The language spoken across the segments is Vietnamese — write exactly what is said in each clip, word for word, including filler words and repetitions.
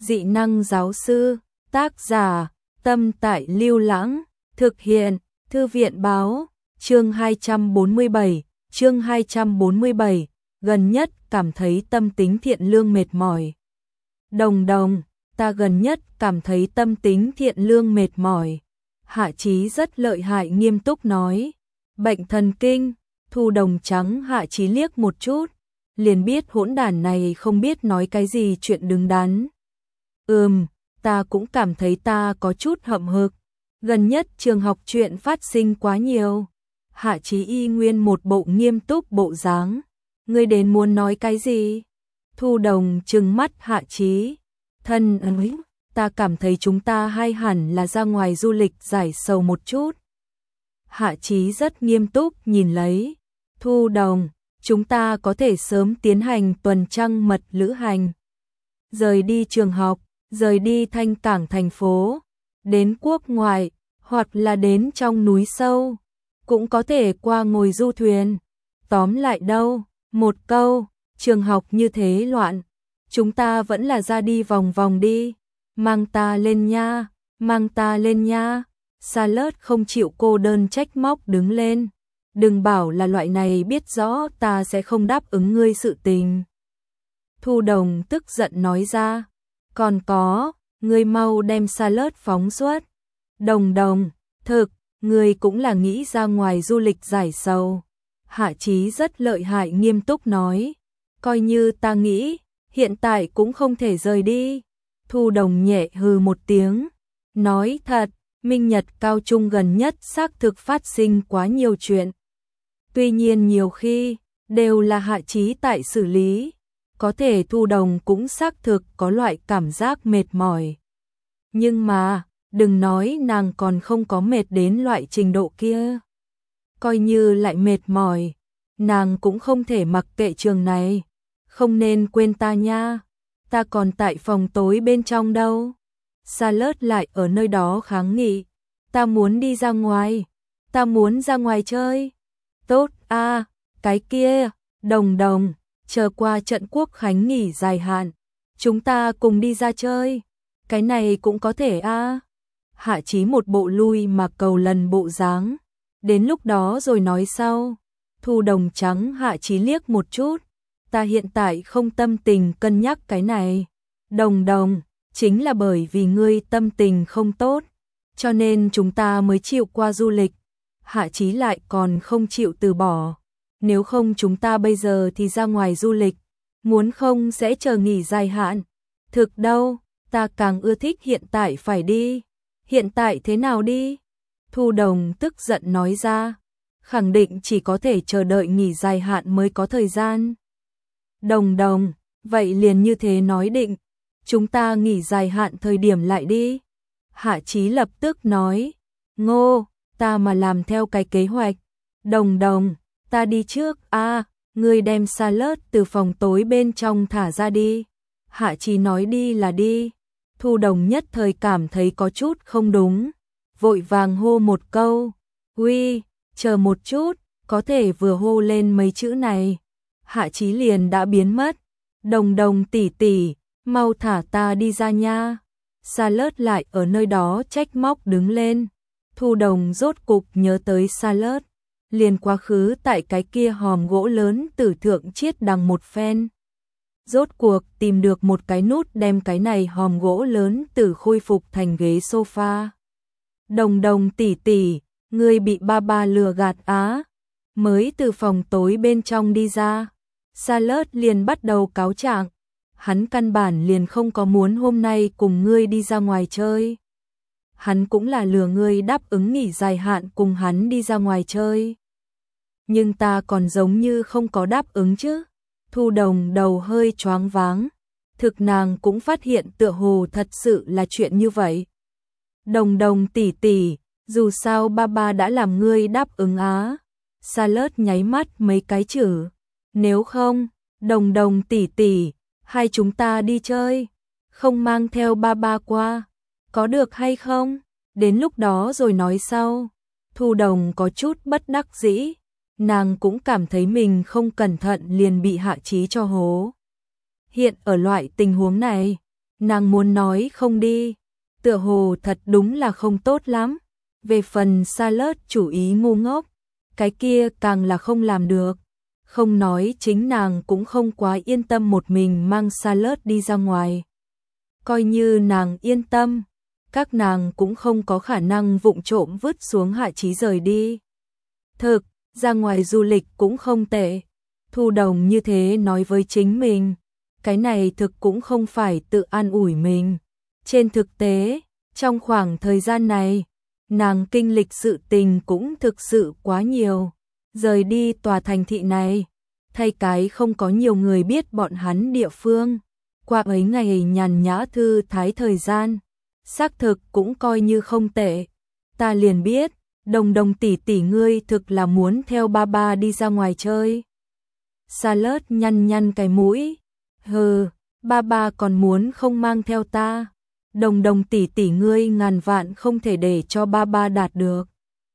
Dị năng giáo sư, tác giả, Tâm Tại Lưu Lãng, thực hiện, Thư viện báo, chương hai trăm bốn mươi bảy, chương hai trăm bốn mươi bảy, gần nhất cảm thấy tâm tính thiện lương mệt mỏi. Đồng đồng, ta gần nhất cảm thấy tâm tính thiện lương mệt mỏi. Hạ Chí rất lợi hại nghiêm túc nói. Bệnh thần kinh, Thu Đồng trắng Hạ Chí liếc một chút, liền biết hỗn đản này không biết nói cái gì chuyện đứng đắn. Ừm, ta cũng cảm thấy ta có chút hậm hực. Gần nhất trường học chuyện phát sinh quá nhiều. Hạ Chí y nguyên một bộ nghiêm túc bộ dáng. Ngươi đến muốn nói cái gì? Thu Đồng trừng mắt Hạ Chí. Thân ơi, ta cảm thấy chúng ta hay hẳn là ra ngoài du lịch giải sầu một chút. Hạ Chí rất nghiêm túc nhìn lấy. Thu Đồng, chúng ta có thể sớm tiến hành tuần trăng mật lữ hành. Rời đi trường học, rời đi thanh cảng thành phố, đến quốc ngoại, hoặc là đến trong núi sâu, cũng có thể qua ngồi du thuyền. Tóm lại đâu, một câu, trường học như thế loạn, chúng ta vẫn là ra đi vòng vòng đi, mang ta lên nha, mang ta lên nha. Salad không chịu cô đơn trách móc đứng lên. Đừng bảo là loại này biết rõ ta sẽ không đáp ứng ngươi sự tình. Thu Đồng tức giận nói ra. Còn có, ngươi mau đem Salad phóng xuất. Đồng Đồng, thực, ngươi cũng là nghĩ ra ngoài du lịch giải sầu. Hạ Chí rất lợi hại nghiêm túc nói. Coi như ta nghĩ, hiện tại cũng không thể rời đi. Thu Đồng nhẹ hừ một tiếng. Nói thật, Minh Nhật cao trung gần nhất xác thực phát sinh quá nhiều chuyện. Tuy nhiên nhiều khi, đều là Hạ Chí tại xử lý. Có thể Thu Đồng cũng xác thực có loại cảm giác mệt mỏi. Nhưng mà, đừng nói nàng còn không có mệt đến loại trình độ kia. Coi như lại mệt mỏi, nàng cũng không thể mặc kệ trường này. Không nên quên ta nha, ta còn tại phòng tối bên trong đâu. Salad lại ở nơi đó kháng nghị. Ta muốn đi ra ngoài, ta muốn ra ngoài chơi. Tốt a, à, cái kia, Đồng Đồng, chờ qua trận quốc khánh nghỉ dài hạn, chúng ta cùng đi ra chơi. Cái này cũng có thể a. À. Hạ Chí một bộ lui mà cầu lần bộ dáng. Đến lúc đó rồi nói sau. Thu Đồng trắng Hạ Chí liếc một chút. Ta hiện tại không tâm tình cân nhắc cái này. Đồng Đồng, chính là bởi vì ngươi tâm tình không tốt, cho nên chúng ta mới chịu qua du lịch. Hạ Chí lại còn không chịu từ bỏ. Nếu không chúng ta bây giờ thì ra ngoài du lịch, muốn không sẽ chờ nghỉ dài hạn. Thực đâu, ta càng ưa thích hiện tại phải đi. Hiện tại thế nào đi? Thu Đồng tức giận nói ra. Khẳng định chỉ có thể chờ đợi nghỉ dài hạn mới có thời gian. Đồng Đồng, vậy liền như thế nói định. Chúng ta nghỉ dài hạn thời điểm lại đi. Hạ Chí lập tức nói. Ngô, ta mà làm theo cái kế hoạch. Đồng Đồng, ta đi trước. A, à, ngươi đem Salad từ phòng tối bên trong thả ra đi. Hạ Chí nói đi là đi. Thu Đồng nhất thời cảm thấy có chút không đúng. Vội vàng hô một câu. Uy, chờ một chút, có thể vừa hô lên mấy chữ này. Hạ Chí liền đã biến mất. Đồng Đồng tỷ tỷ, mau thả ta đi ra nha. Salad lại ở nơi đó trách móc đứng lên. Thu Đồng rốt cục nhớ tới Salad, liền quá khứ tại cái kia hòm gỗ lớn tử thượng chiết đằng một phen. Rốt cuộc tìm được một cái nút đem cái này hòm gỗ lớn tử khôi phục thành ghế sofa. Đồng Đồng tỷ tỷ, ngươi bị ba ba lừa gạt á. Mới từ phòng tối bên trong đi ra, Salad liền bắt đầu cáo trạng. Hắn căn bản liền không có muốn hôm nay cùng ngươi đi ra ngoài chơi. Hắn cũng là lừa ngươi đáp ứng nghỉ dài hạn cùng hắn đi ra ngoài chơi. Nhưng ta còn giống như không có đáp ứng chứ. Thu Đồng đầu hơi choáng váng. Thực nàng cũng phát hiện tựa hồ thật sự là chuyện như vậy. Đồng Đồng tỷ tỷ, dù sao ba ba đã làm ngươi đáp ứng á. Salad nháy mắt mấy cái chữ. Nếu không, Đồng Đồng tỷ tỷ, hai chúng ta đi chơi, không mang theo ba ba qua, có được hay không? Đến lúc đó rồi nói sau. Thu Đồng có chút bất đắc dĩ, nàng cũng cảm thấy mình không cẩn thận liền bị Hạ Chí cho hố. Hiện ở loại tình huống này, nàng muốn nói không đi, tựa hồ thật đúng là không tốt lắm. Về phần Charlotte chủ ý ngu ngốc, cái kia càng là không làm được. Không nói chính nàng cũng không quá yên tâm một mình mang Charlotte đi ra ngoài. Coi như nàng yên tâm, các nàng cũng không có khả năng vụng trộm vứt xuống Hạ Chí rời đi. Thực, ra ngoài du lịch cũng không tệ. Thu Đồng như thế nói với chính mình, cái này thực cũng không phải tự an ủi mình. Trên thực tế, trong khoảng thời gian này, nàng kinh lịch sự tình cũng thực sự quá nhiều. Rời đi tòa thành thị này, thay cái không có nhiều người biết bọn hắn địa phương. Qua ấy ngày nhàn nhã thư thái thời gian, xác thực cũng coi như không tệ. Ta liền biết, Đồng Đồng tỷ tỷ ngươi thực là muốn theo ba ba đi ra ngoài chơi. Charlotte nhăn nhăn cái mũi, hừ, ba ba còn muốn không mang theo ta. Đồng Đồng tỷ tỷ ngươi ngàn vạn không thể để cho ba ba đạt được.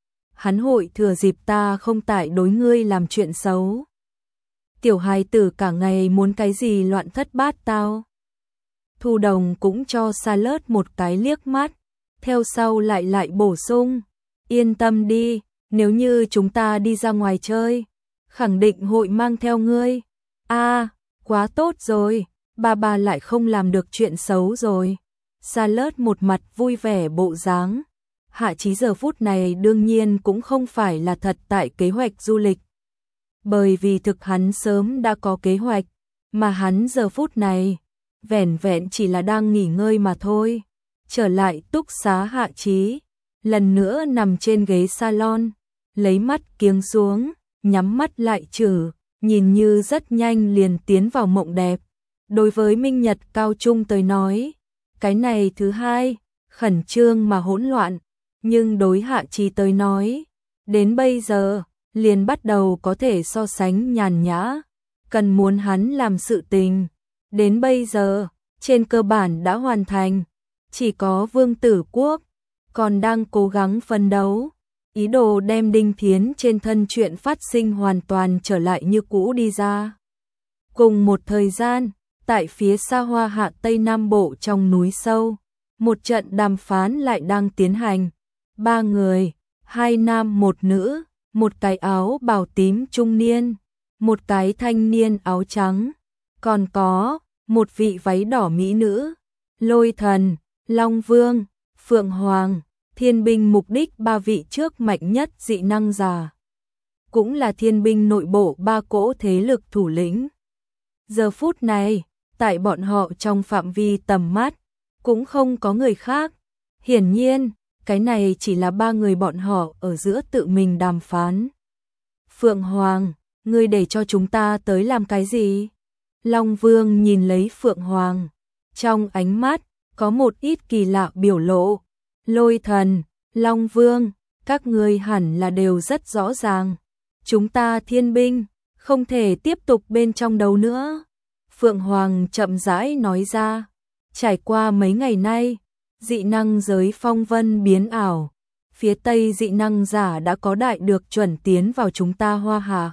Hắn hội thừa dịp ta không tại đối ngươi làm chuyện xấu. Tiểu hài tử cả ngày muốn cái gì loạn thất bát tao. Thu Đồng cũng cho Charlotte một cái liếc mắt, theo sau lại lại bổ sung, yên tâm đi, nếu như chúng ta đi ra ngoài chơi, khẳng định hội mang theo ngươi. A, à, quá tốt rồi, ba ba lại không làm được chuyện xấu rồi. Charlotte một mặt vui vẻ bộ dáng. Hạ Chí giờ phút này đương nhiên cũng không phải là thật tại kế hoạch du lịch. Bởi vì thực hắn sớm đã có kế hoạch, mà hắn giờ phút này vẻn vẹn chỉ là đang nghỉ ngơi mà thôi. Trở lại túc xá Hạ Chí, lần nữa nằm trên ghế salon, lấy mắt kiếng xuống, nhắm mắt lại trừ, nhìn như rất nhanh liền tiến vào mộng đẹp. Đối với Minh Nhật Cao Trung tới nói, cái này thứ hai, khẩn trương mà hỗn loạn, nhưng đối Hạ Chí tới nói, đến bây giờ, liền bắt đầu có thể so sánh nhàn nhã, cần muốn hắn làm sự tình. Đến bây giờ, trên cơ bản đã hoàn thành, chỉ có Vương Tử Quốc còn đang cố gắng phấn đấu, ý đồ đem Đinh Thiến trên thân chuyện phát sinh hoàn toàn trở lại như cũ đi ra. Cùng một thời gian, tại phía xa hoa hạ Tây Nam Bộ trong núi sâu, một trận đàm phán lại đang tiến hành. Ba người, hai nam một nữ, một cái áo bào tím trung niên, một cái thanh niên áo trắng, còn có một vị váy đỏ mỹ nữ, Lôi Thần, Long Vương, Phượng Hoàng, Thiên binh mục đích ba vị trước mạnh nhất dị năng giả. Cũng là thiên binh nội bộ ba cỗ thế lực thủ lĩnh. Giờ phút này, tại bọn họ trong phạm vi tầm mắt, cũng không có người khác. Hiển nhiên, cái này chỉ là ba người bọn họ ở giữa tự mình đàm phán. Phượng Hoàng, ngươi để cho chúng ta tới làm cái gì? Long Vương nhìn lấy Phượng Hoàng, trong ánh mắt có một ít kỳ lạ biểu lộ. Lôi Thần, Long Vương, các ngươi hẳn là đều rất rõ ràng. Chúng ta thiên binh, không thể tiếp tục bên trong đấu nữa. Phượng Hoàng chậm rãi nói ra, trải qua mấy ngày nay, dị năng giới phong vân biến ảo, phía Tây dị năng giả đã có đại được chuẩn tiến vào chúng ta Hoa Hạ.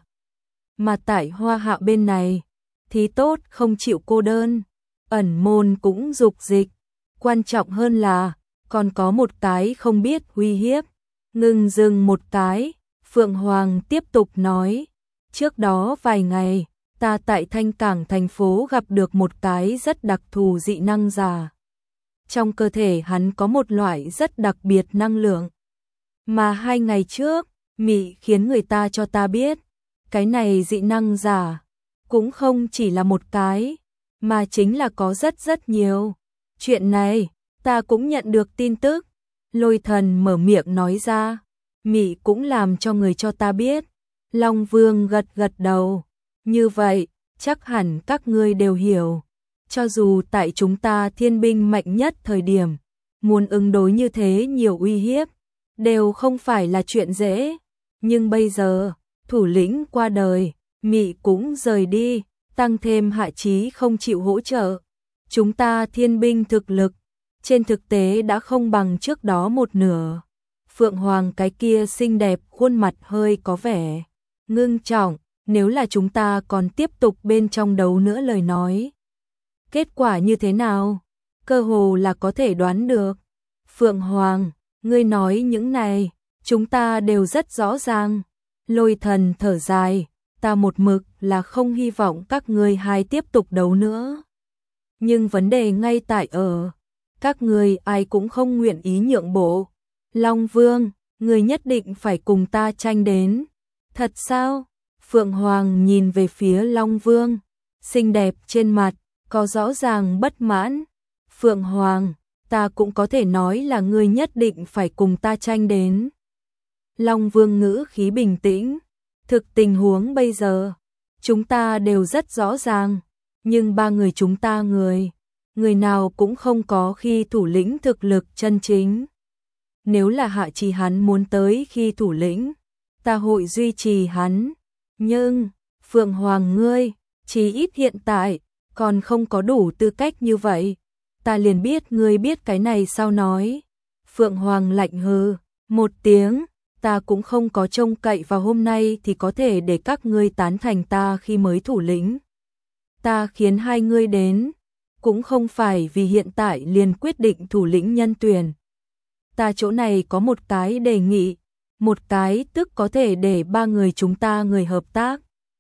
Mà tại Hoa Hạ bên này, thì tốt không chịu cô đơn, ẩn môn cũng dục dịch, quan trọng hơn là còn có một cái không biết uy hiếp. Ngừng dừng một cái, Phượng Hoàng tiếp tục nói, trước đó vài ngày, ta tại Thanh Cảng thành phố gặp được một cái rất đặc thù dị năng giả. Trong cơ thể hắn có một loại rất đặc biệt năng lượng. Mà hai ngày trước, Mị khiến người ta cho ta biết, cái này dị năng giả cũng không chỉ là một cái, mà chính là có rất rất nhiều. Chuyện này, ta cũng nhận được tin tức. Lôi Thần mở miệng nói ra, Mị cũng làm cho người cho ta biết. Long Vương gật gật đầu, như vậy, chắc hẳn các ngươi đều hiểu. Cho dù tại chúng ta thiên binh mạnh nhất thời điểm, muốn ứng đối như thế nhiều uy hiếp, đều không phải là chuyện dễ. Nhưng bây giờ, thủ lĩnh qua đời, Mị cũng rời đi, tăng thêm Hạ Chí không chịu hỗ trợ. Chúng ta thiên binh thực lực, trên thực tế đã không bằng trước đó một nửa. Phượng Hoàng cái kia xinh đẹp khuôn mặt hơi có vẻ ngưng trọng, nếu là chúng ta còn tiếp tục bên trong đấu nữa lời nói. Kết quả như thế nào? cơ hồ là có thể đoán được. Phượng Hoàng, ngươi nói những này, chúng ta đều rất rõ ràng. Lôi Thần thở dài, ta một mực là không hy vọng các ngươi hai tiếp tục đấu nữa. Nhưng vấn đề ngay tại ở, các ngươi ai cũng không nguyện ý nhượng bộ. Long Vương, ngươi nhất định phải cùng ta tranh đến. Thật sao? Phượng Hoàng nhìn về phía Long Vương, xinh đẹp trên mặt, có rõ ràng bất mãn. Phượng Hoàng, ta cũng có thể nói là ngươi nhất định phải cùng ta tranh đến. Long Vương ngữ khí bình tĩnh, thực tình huống bây giờ, chúng ta đều rất rõ ràng, nhưng ba người chúng ta người, người nào cũng không có khi thủ lĩnh thực lực chân chính. Nếu là Hạ Trì hắn muốn tới khi thủ lĩnh, ta hội duy trì hắn, nhưng, Phượng Hoàng ngươi, chỉ ít hiện tại, còn không có đủ tư cách như vậy. Ta liền biết ngươi biết cái này sao nói. Phượng Hoàng lạnh hừ, một tiếng, ta cũng không có trông cậy vào hôm nay thì có thể để các ngươi tán thành ta khi mới thủ lĩnh. Ta khiến hai ngươi đến, cũng không phải vì hiện tại liền quyết định thủ lĩnh nhân tuyển. Ta chỗ này có một cái đề nghị, một cái tức có thể để ba người chúng ta người hợp tác,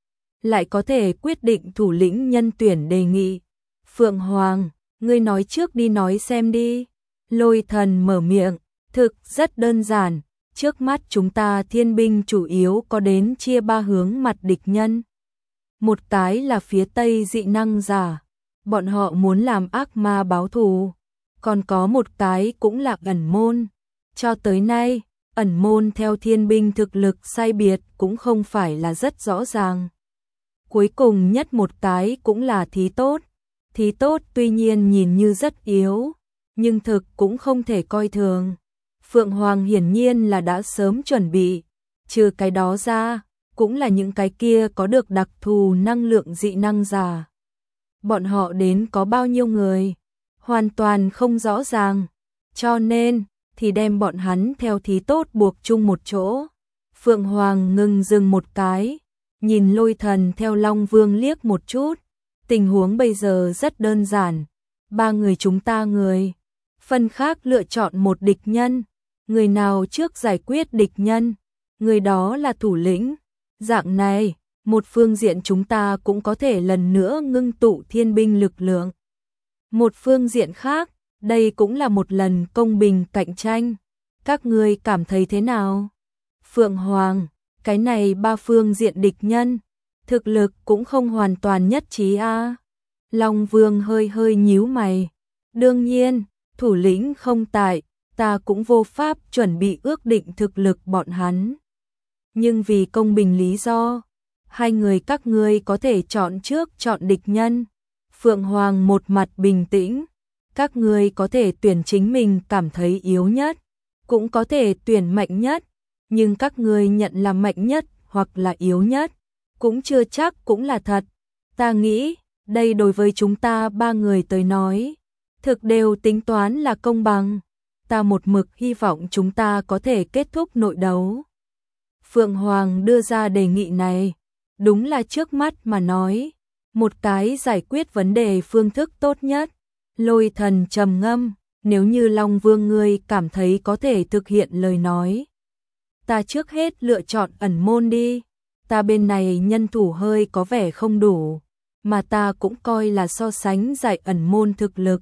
lại có thể quyết định thủ lĩnh nhân tuyển đề nghị. Phượng Hoàng, ngươi nói trước đi nói xem đi. Lôi Thần mở miệng, thực rất đơn giản, trước mắt chúng ta thiên binh chủ yếu có đến chia ba hướng mặt địch nhân. Một cái là phía Tây dị năng giả, bọn họ muốn làm ác ma báo thù, còn có một cái cũng là ẩn môn. Cho tới nay, ẩn môn theo thiên binh thực lực sai biệt cũng không phải là rất rõ ràng. Cuối cùng nhất một cái cũng là thí tốt. Thí tốt tuy nhiên nhìn như rất yếu, nhưng thực cũng không thể coi thường. Phượng Hoàng hiển nhiên là đã sớm chuẩn bị, trừ cái đó ra, cũng là những cái kia có được đặc thù năng lượng dị năng giả. Bọn họ đến có bao nhiêu người, hoàn toàn không rõ ràng, cho nên, thì đem bọn hắn theo thí tốt buộc chung một chỗ. Phượng Hoàng ngừng dừng một cái, nhìn Lôi Thần theo Long Vương liếc một chút. Tình huống bây giờ rất đơn giản, ba người chúng ta người, phần khác lựa chọn một địch nhân, người nào trước giải quyết địch nhân, người đó là thủ lĩnh. Dạng này, một phương diện chúng ta cũng có thể lần nữa ngưng tụ thiên binh lực lượng. Một phương diện khác, đây cũng là một lần công bình cạnh tranh. Các ngươi cảm thấy thế nào? Phượng Hoàng, cái này ba phương diện địch nhân, thực lực cũng không hoàn toàn nhất trí a. À. Long Vương hơi hơi nhíu mày. Đương nhiên, thủ lĩnh không tại, ta cũng vô pháp chuẩn bị ước định thực lực bọn hắn. Nhưng vì công bình lý do, hai người các ngươi có thể chọn trước chọn địch nhân. Phượng Hoàng một mặt bình tĩnh, các ngươi có thể tuyển chính mình cảm thấy yếu nhất, cũng có thể tuyển mạnh nhất, nhưng các ngươi nhận là mạnh nhất hoặc là yếu nhất, cũng chưa chắc cũng là thật. Ta nghĩ, đây đối với chúng ta ba người tới nói, thực đều tính toán là công bằng. Ta một mực hy vọng chúng ta có thể kết thúc nội đấu. Phượng Hoàng đưa ra đề nghị này, đúng là trước mắt mà nói, một cái giải quyết vấn đề phương thức tốt nhất. Lôi Thần trầm ngâm, nếu như Long Vương ngươi cảm thấy có thể thực hiện lời nói, ta trước hết lựa chọn ẩn môn đi. Ta bên này nhân thủ hơi có vẻ không đủ, mà ta cũng coi là so sánh giải ẩn môn thực lực.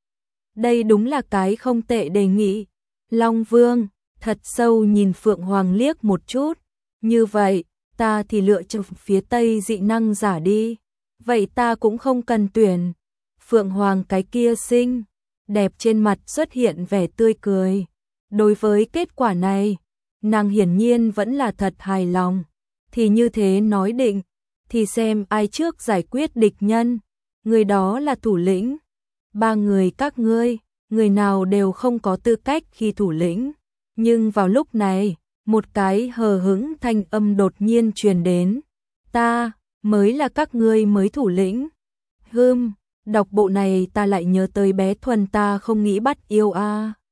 Đây đúng là cái không tệ đề nghị. Long Vương thật sâu nhìn Phượng Hoàng liếc một chút, như vậy, ta thì lựa chọn phía Tây dị năng giả đi. Vậy ta cũng không cần tuyển. Phượng Hoàng cái kia xinh đẹp trên mặt xuất hiện vẻ tươi cười. Đối với kết quả này, nàng hiển nhiên vẫn là thật hài lòng. Thì như thế nói định, thì xem ai trước giải quyết địch nhân, người đó là thủ lĩnh. Ba người các ngươi, người nào đều không có tư cách khi thủ lĩnh. Nhưng vào lúc này, một cái hờ hững thanh âm đột nhiên truyền đến. Ta, mới là các ngươi mới thủ lĩnh. Hừm, đọc bộ này ta lại nhớ tới bé Thuần ta không nghĩ bắt yêu a. À.